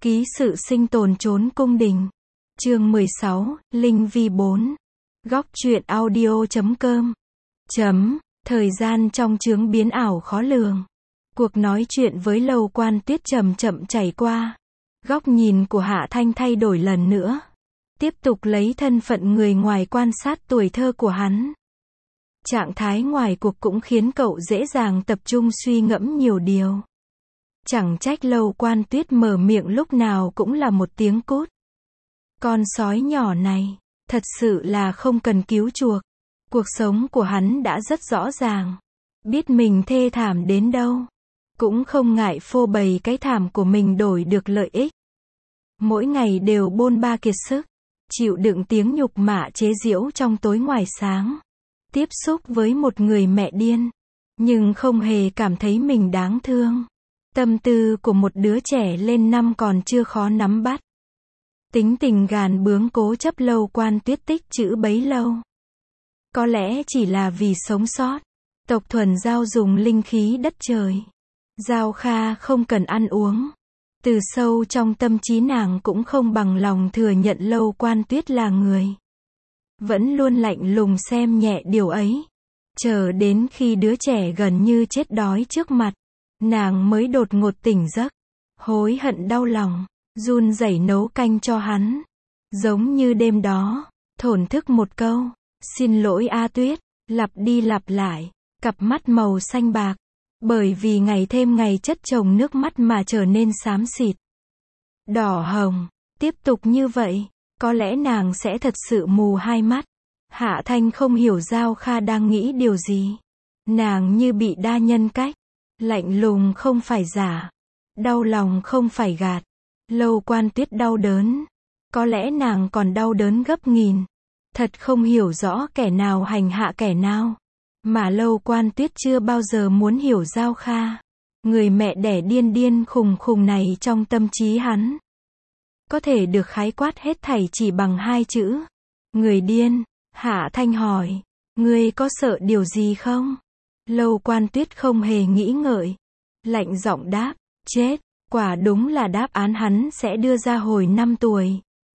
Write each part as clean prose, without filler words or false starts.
Ký sự sinh tồn trốn cung đình. Chương 16, Linh Vi 4. Góc truyện audio.com. Thời gian trong chướng biến ảo khó lường. Cuộc nói chuyện với Lâu Quan Tuyết chậm chậm chảy qua. Góc nhìn của Hạ Thanh thay đổi lần nữa. Tiếp tục lấy thân phận người ngoài quan sát tuổi thơ của hắn. Trạng thái ngoài cuộc cũng khiến cậu dễ dàng tập trung suy ngẫm nhiều điều. Chẳng trách Lâu Quan Tuyết mở miệng lúc nào cũng là một tiếng cút. Con sói nhỏ này, thật sự là không cần cứu chuộc. Cuộc sống của hắn đã rất rõ ràng. Biết mình thê thảm đến đâu. Cũng không ngại phô bày cái thảm của mình đổi được lợi ích. Mỗi ngày đều bôn ba kiệt sức. Chịu đựng tiếng nhục mạ chế giễu trong tối ngoài sáng. Tiếp xúc với một người mẹ điên. Nhưng không hề cảm thấy mình đáng thương. Tâm tư của một đứa trẻ lên năm còn chưa khó nắm bắt. Tính tình gàn bướng cố chấp Lâu Quan Tuyết tích trữ bấy lâu. Có lẽ chỉ là vì sống sót. Tộc thuần giao dùng linh khí đất trời. Giao Kha không cần ăn uống. Từ sâu trong tâm trí nàng cũng không bằng lòng thừa nhận Lâu Quan Tuyết là người. Vẫn luôn lạnh lùng xem nhẹ điều ấy. Chờ đến khi đứa trẻ gần như chết đói trước mặt. Nàng mới đột ngột tỉnh giấc. Hối hận đau lòng. Run rẩy nấu canh cho hắn. Giống như đêm đó. Thổn thức một câu. Xin lỗi A Tuyết. Lặp đi lặp lại. Cặp mắt màu xanh bạc. Bởi vì ngày thêm ngày chất chồng nước mắt mà trở nên xám xịt. Đỏ hồng. Tiếp tục như vậy. Có lẽ nàng sẽ thật sự mù hai mắt. Hạ Thanh không hiểu Giao Kha đang nghĩ điều gì. Nàng như bị đa nhân cách. Lạnh lùng không phải giả. Đau lòng không phải gạt. Lâu Quan Tuyết đau đớn. Có lẽ nàng còn đau đớn gấp nghìn. Thật không hiểu rõ kẻ nào hành hạ kẻ nào. Mà Lâu Quan Tuyết chưa bao giờ muốn hiểu Giao Kha. Người mẹ đẻ điên điên khùng khùng này trong tâm trí hắn. Có thể được khái quát hết thảy chỉ bằng hai chữ. Người điên. Hạ Thanh hỏi. Ngươi có sợ điều gì không? Lâu Quan Tuyết không hề nghĩ ngợi. Lạnh giọng đáp. Chết. Quả đúng là đáp án hắn sẽ đưa ra hồi 5 tuổi.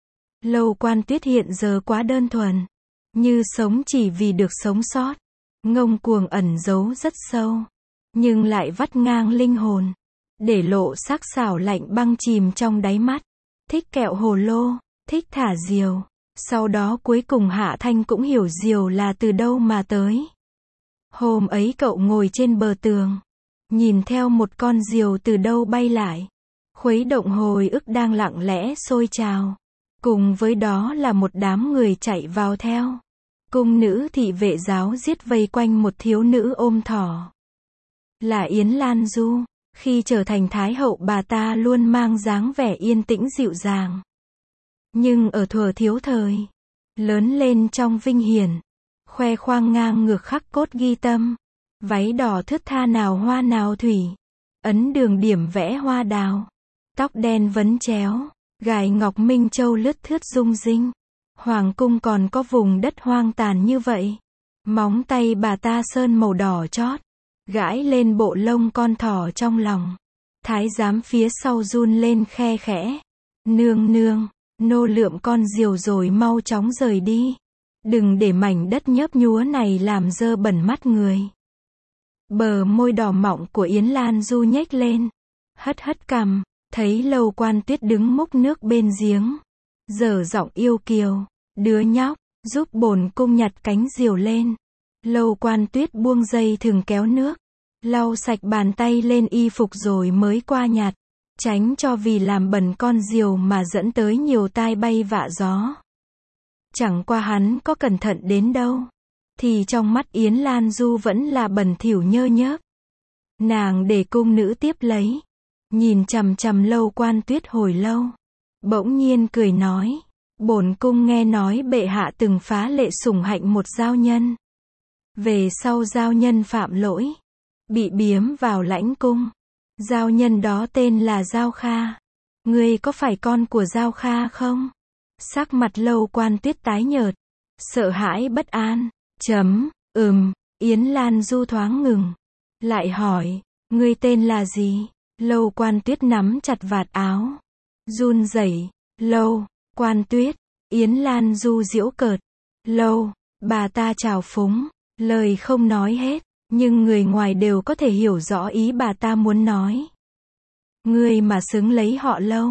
Lâu Quan Tuyết hiện giờ quá đơn thuần. Như sống chỉ vì được sống sót. Ngông cuồng ẩn giấu rất sâu. Nhưng lại vắt ngang linh hồn. Để lộ sắc sảo lạnh băng chìm trong đáy mắt. Thích kẹo hồ lô. Thích thả diều. Sau đó cuối cùng Hạ Thanh cũng hiểu diều là từ đâu mà tới. Hôm ấy cậu ngồi trên bờ tường. Nhìn theo một con diều từ đâu bay lại. Khuấy động hồi ức đang lặng lẽ sôi trào. Cùng với đó là một đám người chạy vào theo. Cung nữ thị vệ giáo giết vây quanh một thiếu nữ ôm thỏ. Là Yến Lan Du. Khi trở thành Thái hậu bà ta luôn mang dáng vẻ yên tĩnh dịu dàng. Nhưng ở thuở thiếu thời. Lớn lên trong vinh hiển. Khoe khoang ngang ngược khắc cốt ghi tâm. Váy đỏ thướt tha nào hoa nào thủy. Ấn đường điểm vẽ hoa đào. Tóc đen vấn chéo. Gài ngọc minh châu lướt thướt rung rinh. Hoàng cung còn có vùng đất hoang tàn như vậy. Móng tay bà ta sơn màu đỏ chót. Gãi lên bộ lông con thỏ trong lòng. Thái giám phía sau run lên khe khẽ. Nương nương, nô lượm con diều rồi mau chóng rời đi. Đừng để mảnh đất nhớp nhúa này làm dơ bẩn mắt người. Bờ môi đỏ mọng của Yến Lan Du nhếch lên. Hất hất cằm, thấy Lâu Quan Tuyết đứng múc nước bên giếng. Dở giọng yêu kiều. Đứa nhóc, giúp bổn cung nhặt cánh diều lên. Lâu Quan Tuyết buông dây thừng kéo nước. Lau sạch bàn tay lên y phục rồi mới qua nhặt. Tránh cho vì làm bẩn con diều mà dẫn tới nhiều tai bay vạ gió. Chẳng qua hắn có cẩn thận đến đâu. Thì trong mắt Yến Lan Du vẫn là bẩn thỉu nhơ nhớp. Nàng để cung nữ tiếp lấy. Nhìn chằm chằm Lâu Quan Tuyết hồi lâu. Bỗng nhiên cười nói. Bổn cung nghe nói bệ hạ từng phá lệ sủng hạnh một giao nhân. Về sau giao nhân phạm lỗi. Bị biếm vào lãnh cung. Giao nhân đó tên là Giao Kha. Ngươi có phải con của Giao Kha không? Sắc mặt Lâu Quan Tuyết tái nhợt. Sợ hãi bất an. Yến Lan Du thoáng ngừng. Lại hỏi. Ngươi tên là gì? Lâu Quan Tuyết nắm chặt vạt áo. run rẩy. Lâu, Quan Tuyết, Yến Lan Du giễu cợt. Lâu, bà ta trào phúng, lời không nói hết, nhưng người ngoài đều có thể hiểu rõ ý bà ta muốn nói. Ngươi mà xứng lấy họ Lâu.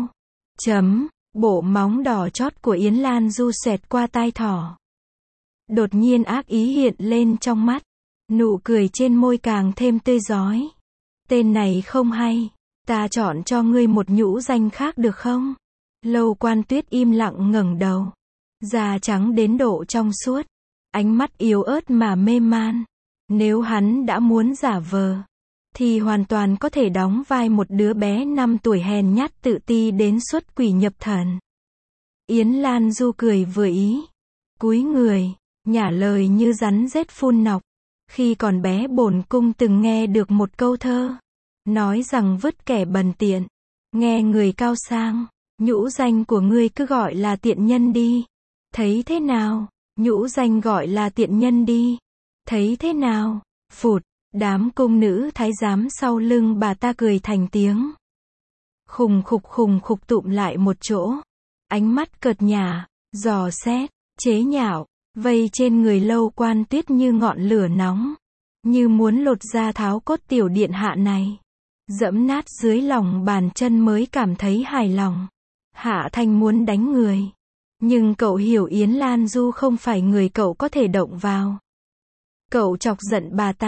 Bộ móng đỏ chót của Yến Lan Du xẹt qua tai thỏ. Đột nhiên ác ý hiện lên trong mắt. Nụ cười trên môi càng thêm tươi rói. Tên này không hay. Ta chọn cho ngươi một nhũ danh khác được không? Lâu Quan Tuyết im lặng ngẩng đầu. Da trắng đến độ trong suốt. Ánh mắt yếu ớt mà mê man. Nếu hắn đã muốn giả vờ, thì hoàn toàn có thể đóng vai một đứa bé 5 tuổi hèn nhát tự ti đến xuất quỷ nhập thần. Yến Lan Du cười vừa ý. Cúi người, nhả lời như rắn rết phun nọc. Khi còn bé bổn cung từng nghe được một câu thơ. Nói rằng vứt kẻ bần tiện. Nghe người cao sang. Nhũ danh của ngươi cứ gọi là tiện nhân đi. Thấy thế nào? Nhũ danh gọi là tiện nhân đi. Thấy thế nào? Phụt, đám cung nữ thái giám sau lưng bà ta cười thành tiếng. Khùng khục tụm lại một chỗ. Ánh mắt cợt nhả, dò xét, chế nhạo, vây trên người Lâu Quan Tuyết như ngọn lửa nóng. Như muốn lột da tháo cốt tiểu điện hạ này. Dẫm nát dưới lòng bàn chân mới cảm thấy hài lòng. Hạ Thanh muốn đánh người. Nhưng cậu hiểu Yến Lan Du không phải người cậu có thể động vào. Cậu chọc giận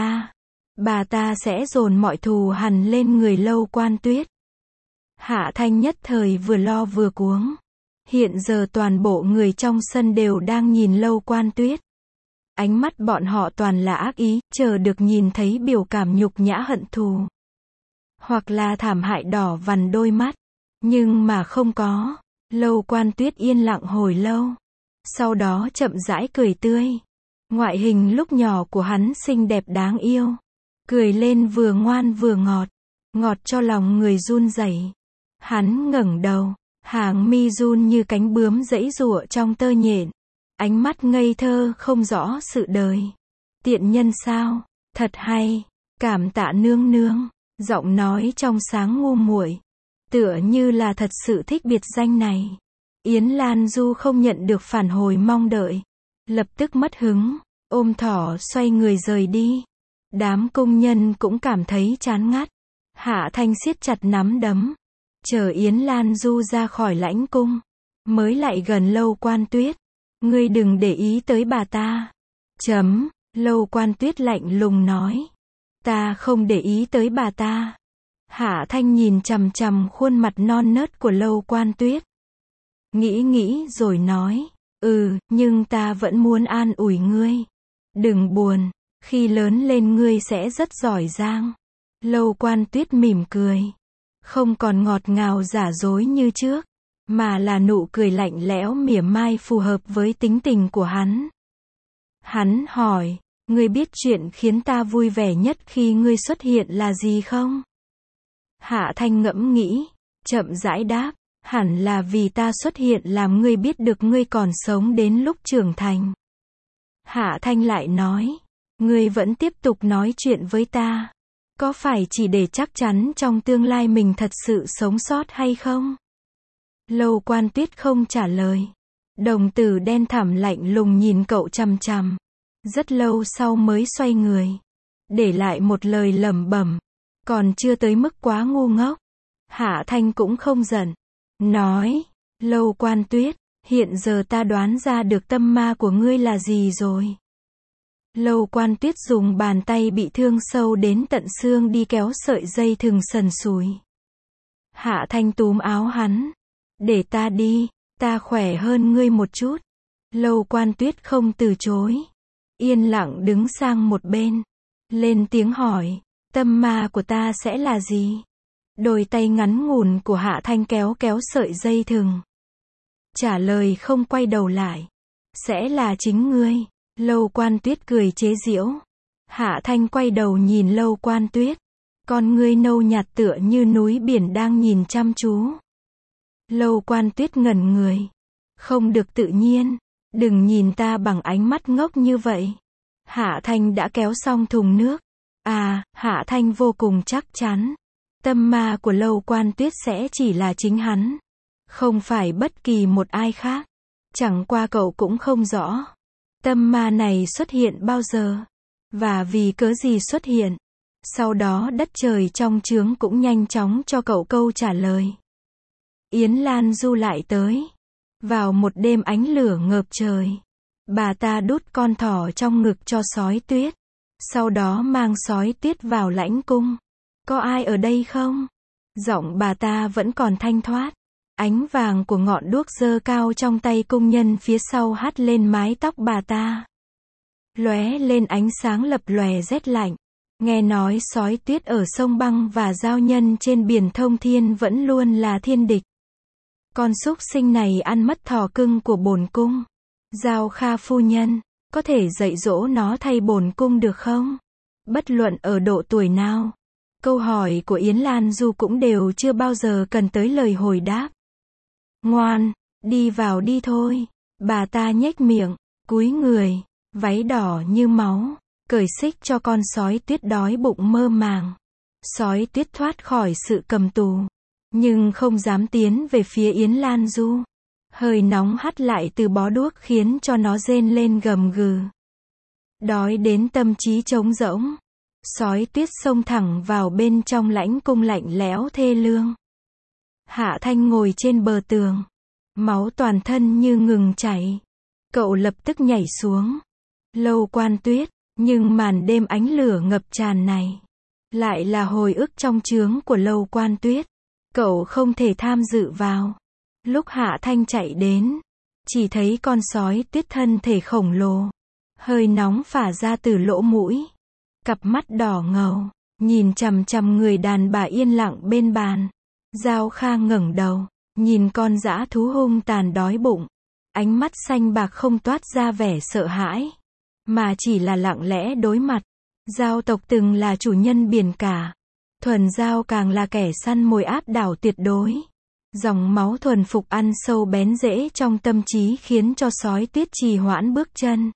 bà ta sẽ dồn mọi thù hằn lên người Lâu Quan Tuyết. Hạ Thanh nhất thời vừa lo vừa cuống. Hiện giờ toàn bộ người trong sân đều đang nhìn Lâu Quan Tuyết. Ánh mắt bọn họ toàn là ác ý, chờ được nhìn thấy biểu cảm nhục nhã hận thù. Hoặc là thảm hại đỏ vằn đôi mắt. Nhưng mà không có. Lâu Quan Tuyết yên lặng hồi lâu. Sau đó chậm rãi cười tươi. Ngoại hình lúc nhỏ của hắn xinh đẹp đáng yêu. Cười lên vừa ngoan vừa ngọt. Ngọt cho lòng người run rẩy. Hắn ngẩng đầu. Hàng mi run như cánh bướm giãy giụa trong tơ nhện. Ánh mắt ngây thơ không rõ sự đời. Tiện nhân sao? Thật hay. Cảm tạ nương nương. Giọng nói trong sáng ngu muội. Tựa như là thật sự thích biệt danh này. Yến Lan Du không nhận được phản hồi mong đợi. Lập tức mất hứng. Ôm thỏ xoay người rời đi. Đám công nhân cũng cảm thấy chán ngắt. Hạ Thanh siết chặt nắm đấm. Chờ Yến Lan Du ra khỏi lãnh cung. Mới lại gần Lâu Quan Tuyết. Ngươi đừng để ý tới bà ta. Lâu Quan Tuyết lạnh lùng nói. Ta không để ý tới bà ta. Hạ Thanh nhìn chằm chằm khuôn mặt non nớt của Lâu Quan Tuyết. Nghĩ rồi nói. Nhưng ta vẫn muốn an ủi ngươi. Đừng buồn. Khi lớn lên ngươi sẽ rất giỏi giang. Lâu Quan Tuyết mỉm cười. Không còn ngọt ngào giả dối như trước. Mà là nụ cười lạnh lẽo mỉa mai phù hợp với tính tình của hắn. Hắn hỏi. Ngươi biết chuyện khiến ta vui vẻ nhất khi ngươi xuất hiện là gì không? Hạ Thanh ngẫm nghĩ. Chậm rãi đáp. Hẳn là vì ta xuất hiện làm ngươi biết được ngươi còn sống đến lúc trưởng thành. Hạ Thanh lại nói. Ngươi vẫn tiếp tục nói chuyện với ta. Có phải chỉ để chắc chắn trong tương lai mình thật sự sống sót hay không? Lâu Quan Tuyết không trả lời. Đồng tử đen thẳm lạnh lùng nhìn cậu chằm chằm. Rất lâu sau mới xoay người. Để lại một lời lẩm bẩm. Còn chưa tới mức quá ngu ngốc. Hạ Thanh cũng không giận. Nói. Lâu Quan Tuyết. Hiện giờ ta đoán ra được tâm ma của ngươi là gì rồi. Lâu Quan Tuyết dùng bàn tay bị thương sâu đến tận xương đi kéo sợi dây thừng sần sùi. Hạ Thanh túm áo hắn. Để ta đi. Ta khỏe hơn ngươi một chút. Lâu Quan Tuyết không từ chối. Yên lặng đứng sang một bên. Lên tiếng hỏi. Tâm ma của ta sẽ là gì? Đôi tay ngắn ngủn của Hạ Thanh kéo sợi dây thừng. Trả lời không quay đầu lại. Sẽ là chính ngươi. Lâu Quan Tuyết cười chế giễu. Hạ Thanh quay đầu nhìn Lâu Quan Tuyết. Con ngươi nâu nhạt tựa như núi biển đang nhìn chăm chú. Lâu Quan Tuyết ngẩn người. Không được tự nhiên. Đừng nhìn ta bằng ánh mắt ngốc như vậy. Hạ Thanh đã kéo xong thùng nước. Hạ Thanh vô cùng chắc chắn. Tâm ma của Lâu Quan Tuyết sẽ chỉ là chính hắn. Không phải bất kỳ một ai khác. Chẳng qua cậu cũng không rõ. Tâm ma này xuất hiện bao giờ? Và vì cớ gì xuất hiện? Sau đó đất trời trong chướng cũng nhanh chóng cho cậu câu trả lời. Yến Lan Du lại tới. Vào một đêm ánh lửa ngợp trời. Bà ta đút con thỏ trong ngực cho sói tuyết. Sau đó mang sói tuyết vào lãnh cung. Có ai ở đây không? Giọng bà ta vẫn còn thanh thoát. Ánh vàng của ngọn đuốc giơ cao trong tay cung nhân phía sau hắt lên mái tóc bà ta. Lóe lên ánh sáng lập lòe rét lạnh. Nghe nói sói tuyết ở sông băng và giao nhân trên biển thông thiên vẫn luôn là thiên địch. Con súc sinh này ăn mất thỏ cưng của bổn cung. Giao Kha phu nhân, có thể dạy dỗ nó thay bổn cung được không? Bất luận ở độ tuổi nào. Câu hỏi của Yến Lan Du cũng đều chưa bao giờ cần tới lời hồi đáp. Ngoan, đi vào đi thôi. Bà ta nhếch miệng, cúi người, váy đỏ như máu, cởi xích cho con sói tuyết đói bụng mơ màng. Sói tuyết thoát khỏi sự cầm tù, nhưng không dám tiến về phía Yến Lan Du. Hơi nóng hắt lại từ bó đuốc khiến cho nó rên lên gầm gừ. Đói đến tâm trí trống rỗng. Sói tuyết xông thẳng vào bên trong lãnh cung lạnh lẽo thê lương. Hạ Thanh ngồi trên bờ tường. Máu toàn thân như ngừng chảy. Cậu lập tức nhảy xuống. Lâu Quan Tuyết, nhưng màn đêm ánh lửa ngập tràn này lại là hồi ức trong chướng của Lâu Quan Tuyết. Cậu không thể tham dự vào. Lúc Hạ Thanh chạy đến, chỉ thấy con sói tuyết thân thể khổng lồ. Hơi nóng phả ra từ lỗ mũi. Cặp mắt đỏ ngầu, nhìn chằm chằm người đàn bà yên lặng bên bàn. Giao Kha ngẩng đầu, nhìn con dã thú hung tàn đói bụng. Ánh mắt xanh bạc không toát ra vẻ sợ hãi, mà chỉ là lặng lẽ đối mặt. Giao tộc từng là chủ nhân biển cả. Thuần Giao càng là kẻ săn mồi áp đảo tuyệt đối. Dòng máu thuần phục ăn sâu bén rễ trong tâm trí khiến cho sói tuyết trì hoãn bước chân.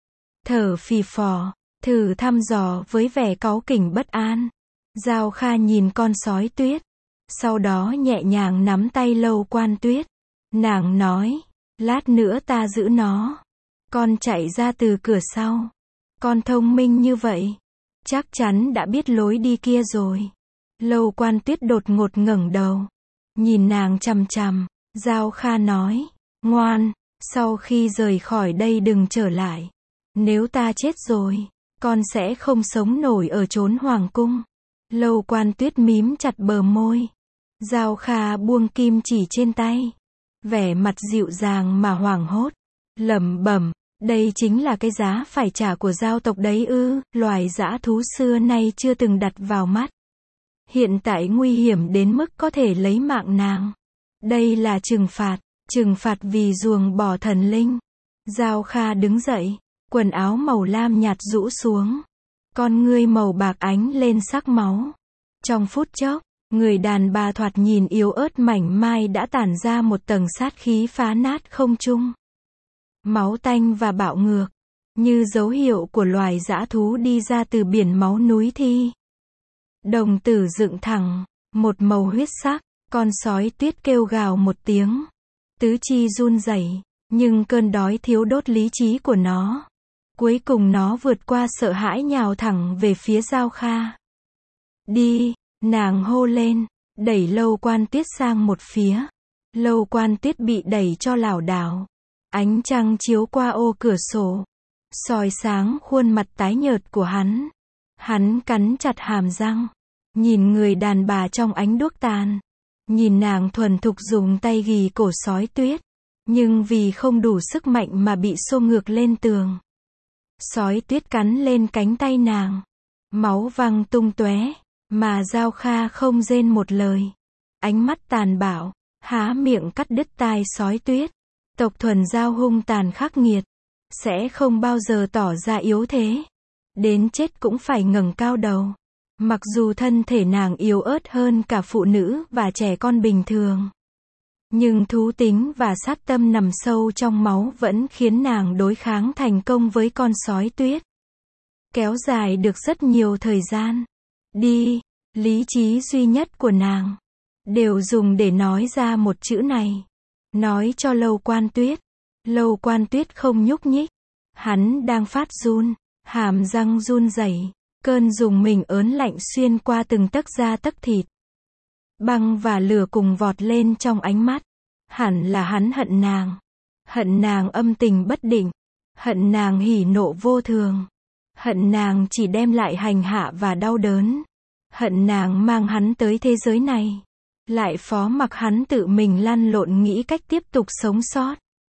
Thở phì phò, thử thăm dò với vẻ cáu kỉnh bất an. Giao Kha nhìn con sói tuyết, sau đó nhẹ nhàng nắm tay Lâu Quan Tuyết. Nàng nói, lát nữa ta giữ nó. Con chạy ra từ cửa sau. Con thông minh như vậy, chắc chắn đã biết lối đi kia rồi. Lâu Quan Tuyết đột ngột ngẩng đầu, nhìn nàng chằm chằm. Giao Kha nói, ngoan, sau khi rời khỏi đây đừng trở lại. Nếu ta chết rồi, con sẽ không sống nổi ở chốn hoàng cung. Lâu Quan Tuyết mím chặt bờ môi. Giao Kha buông kim chỉ trên tay, vẻ mặt dịu dàng mà hoảng hốt, lẩm bẩm, đây chính là cái giá phải trả của giao tộc đấy ư? Loài dã thú xưa nay chưa từng đặt vào mắt, hiện tại nguy hiểm đến mức có thể lấy mạng nàng. Đây là trừng phạt vì ruồng bỏ thần linh. Giao Kha đứng dậy, quần áo màu lam nhạt rũ xuống, con ngươi màu bạc ánh lên sắc máu. Trong phút chốc, người đàn bà thoạt nhìn yếu ớt mảnh mai đã tản ra một tầng sát khí phá nát không trung. Máu tanh và bạo ngược, như dấu hiệu của loài dã thú đi ra từ biển máu núi thi. Đồng tử dựng thẳng, một màu huyết sắc, con sói tuyết kêu gào một tiếng. Tứ chi run rẩy, nhưng cơn đói thiếu đốt lý trí của nó. Cuối cùng nó vượt qua sợ hãi nhào thẳng về phía Giao Kha. Đi, nàng hô lên, đẩy Lâu Quan Tuyết sang một phía. Lâu Quan Tuyết bị đẩy cho lảo đảo. Ánh trăng chiếu qua ô cửa sổ, soi sáng khuôn mặt tái nhợt của hắn. Hắn cắn chặt hàm răng, nhìn người đàn bà trong ánh đuốc tàn. Nhìn nàng thuần thục dùng tay ghì cổ sói tuyết, nhưng vì không đủ sức mạnh mà bị xô ngược lên tường. Sói tuyết cắn lên cánh tay nàng, máu văng tung tóe, mà Giao Kha không rên một lời. Ánh mắt tàn bạo, há miệng cắt đứt tai sói tuyết. Tộc Thuần Giao hung tàn khắc nghiệt, sẽ không bao giờ tỏ ra yếu thế. Đến chết cũng phải ngẩng cao đầu. Mặc dù thân thể nàng yếu ớt hơn cả phụ nữ và trẻ con bình thường, nhưng thú tính và sát tâm nằm sâu trong máu vẫn khiến nàng đối kháng thành công với con sói tuyết. Kéo dài được rất nhiều thời gian. Đi, lý trí duy nhất của nàng, đều dùng để nói ra một chữ này. Nói cho Lâu Quan Tuyết. Lâu Quan Tuyết không nhúc nhích. Hắn đang phát run, hàm răng run rẩy, cơn dùng mình ớn lạnh xuyên qua từng tấc da tấc thịt. Băng và lửa cùng vọt lên trong ánh mắt. Hẳn là hắn hận nàng. Hận nàng âm tình bất định. Hận nàng hỉ nộ vô thường. Hận nàng chỉ đem lại hành hạ và đau đớn. Hận nàng mang hắn tới thế giới này. Lại phó mặc hắn tự mình lăn lộn nghĩ cách tiếp tục sống sót.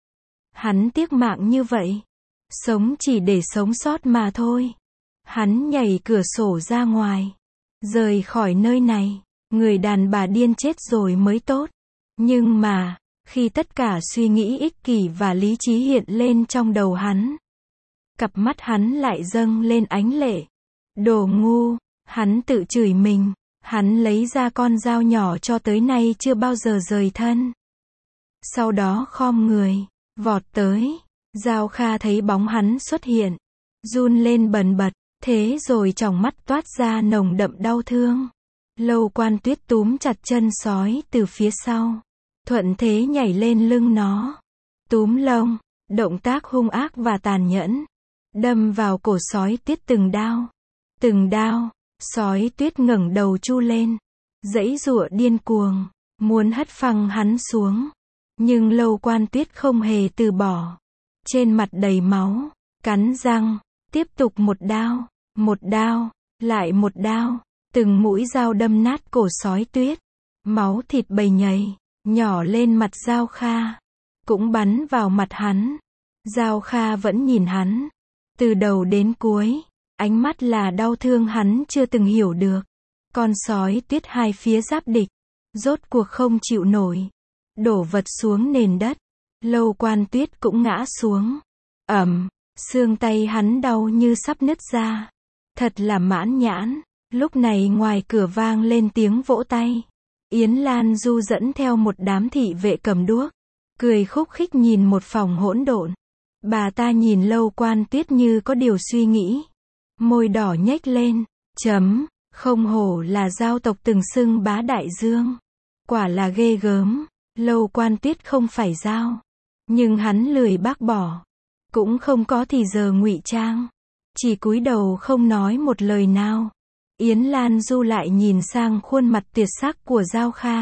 Hắn tiếc mạng như vậy. Sống chỉ để sống sót mà thôi. Hắn nhảy cửa sổ ra ngoài. Rời khỏi nơi này. Người đàn bà điên chết rồi mới tốt. Nhưng mà, khi tất cả suy nghĩ ích kỷ và lý trí hiện lên trong đầu hắn, cặp mắt hắn lại dâng lên ánh lệ. Đồ ngu, hắn tự chửi mình. Hắn lấy ra con dao nhỏ cho tới nay chưa bao giờ rời thân. Sau đó khom người, vọt tới. Giao Kha thấy bóng hắn xuất hiện, run lên bần bật, thế rồi tròng mắt toát ra nồng đậm đau thương. Lâu Quan Tuyết túm chặt chân sói từ phía sau, thuận thế nhảy lên lưng nó, túm lông, động tác hung ác và tàn nhẫn, đâm vào cổ sói Tuyết từng đao. Từng đao, sói Tuyết ngẩng đầu chu lên, giãy giụa điên cuồng, muốn hất phăng hắn xuống. Nhưng Lâu Quan Tuyết không hề từ bỏ. Trên mặt đầy máu, cắn răng, tiếp tục một đao, lại một đao, từng mũi dao đâm nát cổ sói Tuyết. Máu thịt bầy nhầy, nhỏ lên mặt Giao Kha, cũng bắn vào mặt hắn. Giao Kha vẫn nhìn hắn, từ đầu đến cuối, ánh mắt là đau thương hắn chưa từng hiểu được. Con sói Tuyết hai phía giáp địch, rốt cuộc không chịu nổi, đổ vật xuống nền đất. Lâu Quan Tuyết cũng ngã xuống. Xương tay hắn đau như sắp nứt ra. Thật là mãn nhãn. Lúc này ngoài cửa vang lên tiếng vỗ tay. Yến Lan Du dẫn theo một đám thị vệ cầm đuốc, cười khúc khích nhìn một phòng hỗn độn. Bà ta nhìn Lâu Quan Tuyết như có điều suy nghĩ. Môi đỏ nhếch lên. Không hổ là giao tộc từng xưng bá đại dương. Quả là ghê gớm. Lâu Quan Tuyết không phải giao. Nhưng hắn lười bác bỏ. Cũng không có thì giờ ngụy trang. Chỉ cúi đầu không nói một lời nào. Yến Lan Du lại nhìn sang khuôn mặt tuyệt sắc của Giao Kha.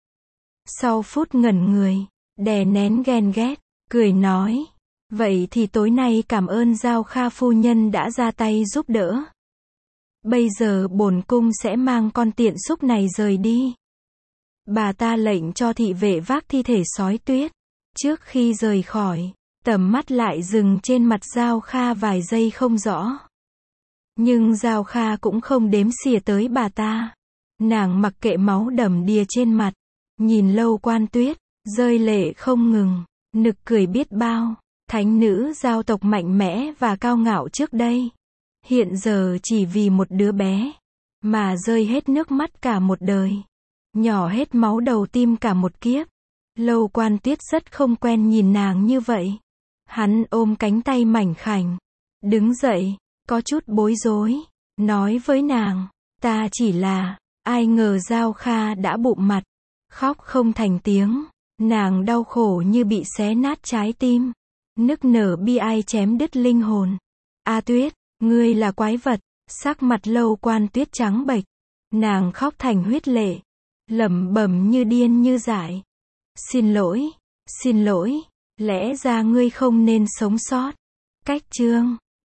Sau phút ngẩn người, đè nén ghen ghét, cười nói. Vậy thì tối nay cảm ơn Giao Kha phu nhân đã ra tay giúp đỡ. Bây giờ bổn cung sẽ mang con tiện súc này rời đi. Bà ta lệnh cho thị vệ vác thi thể sói Tuyết. Trước khi rời khỏi, tầm mắt lại dừng trên mặt Giao Kha vài giây không rõ. Nhưng Giao Kha cũng không đếm xỉa tới bà ta. Nàng mặc kệ máu đầm đìa trên mặt, nhìn Lâu Quan Tuyết, rơi lệ không ngừng, nực cười biết bao. Thánh nữ giao tộc mạnh mẽ và cao ngạo trước đây, hiện giờ chỉ vì một đứa bé mà rơi hết nước mắt cả một đời, nhỏ hết máu đầu tim cả một kiếp. Lâu Quan Tuyết rất không quen nhìn nàng như vậy. Hắn ôm cánh tay mảnh khảnh, đứng dậy, có chút bối rối, nói với nàng, ta chỉ là, ai ngờ Giao Kha đã bụm mặt, khóc không thành tiếng. Nàng đau khổ như bị xé nát trái tim, nức nở bi ai chém đứt linh hồn. A Tuyết, ngươi là quái vật. Sắc mặt Lâu Quan Tuyết trắng bệch, nàng khóc thành huyết lệ, lẩm bẩm như điên như dại. Xin lỗi, lẽ ra ngươi không nên sống sót. Cách chương